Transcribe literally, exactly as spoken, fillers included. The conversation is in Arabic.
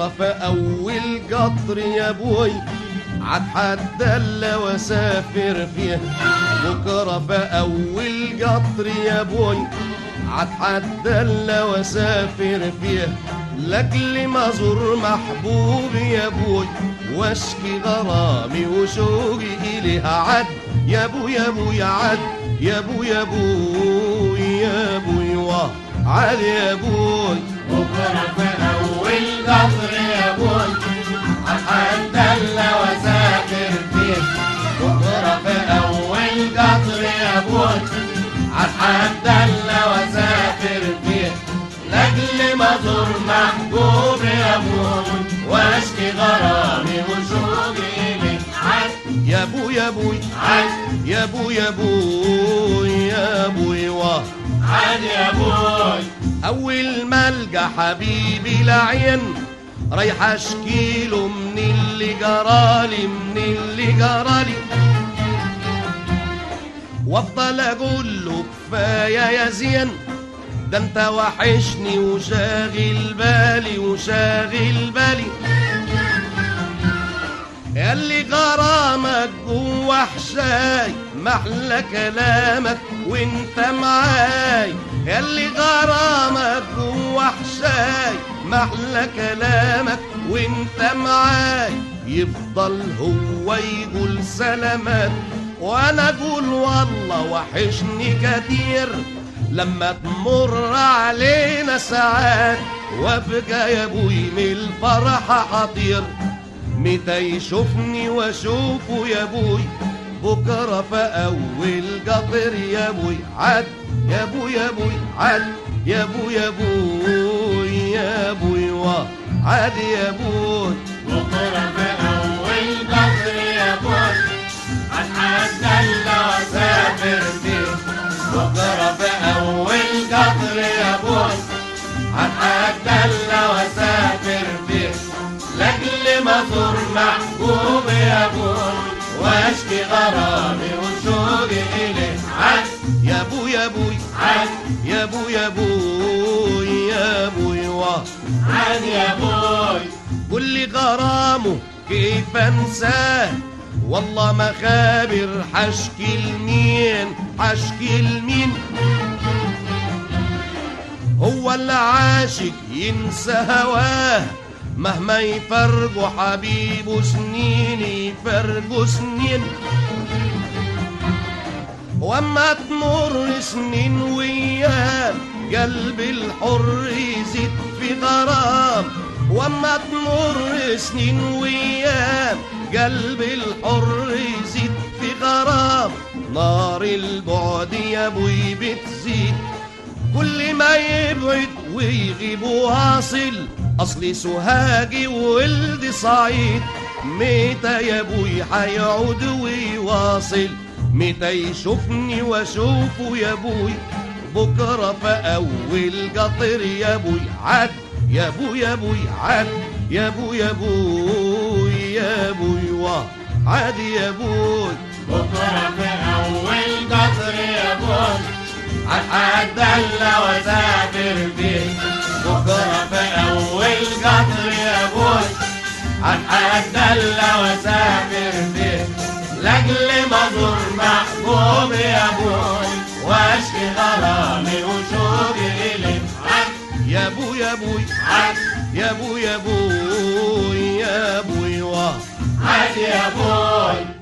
بكرة في أول قطر يا بوي عتحدى واسافر فيه. بكرة في أول قطر يا بوي عتحدى واسافر فيه، لاجل ما ازور محبوبي يا بوي واشكي غرامي وشوقي اليها. عد يا بوي يا بوي عد يا بوي يا بوي يا بوي واه عد يا بوي. بكرة في أول قطر يا بوي عتحدى واسافر فيه. بكرة في أول قطر يا بوي عتحدى واسافر فيه، لاجل ما ازور محبوبي يا بوي واشكي غرامي وشوقي اليه. عد يا بوي يا بوي عد يا بوي يا بوي يا بوي واه عد يا بوي. أول ما ألقى حبيبي العين رايح أشكيله من اللي جرالي من اللي جرالي، وأفضل أقول له كفاية يا زين ده أنت وحشني وشاغل بالي وشاغل بالي، ياللي غرامك جوا حشاي محلى كلامك وانت معاي، ياللي غرامك جوا حشاي محلى كلامك وانت معاي. يفضل هو يقول سلامات وانا اقول والله وحشني كتير، لما تمر علينا ساعات وابقى يا ابوي من الفرحة حطير. متى يشوفني واشوفه يا ابوي بكرة في أول قطر يا ابوي عد يا ابوي يا ابوي عد يا ابوي يا ابوي يا ابوي واه عد يا ابوي. بكرة في أول قطر يا بوي عتحدى واسافر فيه. بكرة في أول قطر يا بوي عتحدى واسافر فيه، لاجل ما ازور محبوبي يا بوي واشكي غرامي وشوقي اليه. عد يا ابوي يا ابوي عد يا ابوي يا ابوي يا ابوي واه عد يا بوي. قل لي غرامه كيف انساه والله ما خابر حشكي لمين حشكي لمين، هو اللي عاشق ينسى هواه مهما يفرقوا حبيبه سنين يفرقوا سنين، واما تمر سنين وياه قلب الحر يزيد في غرام، واما تمر سنين وياه قلب الحر يزيد في غرام. نار البعد يا ابوي بتزيد كل ما يبعد ويغيب واصل، اصلي سوهاجي وولدي صعيد. متى يا ابوي حيعود ويواصل، متى يشوفني واشوفه يا ابوي بكرة في أول قطر يا ابوي عد يا ابوي يا ابوي عد يا ابوي يا ابوي يا ابوي واه عد يا ابوي. بكرة في أول قطر يا بوي عتحدى واسافر فيه. بكرة في أول قطر يا بوي عتحدى واسافر فيه، لاجل ما ازور محبوبي يا بوي واشكي غرامي وشوقي اليه. عد يا ابوي يا ابوي عد يا ابوي يا ابوي يا ابوي واه عد يا بوي.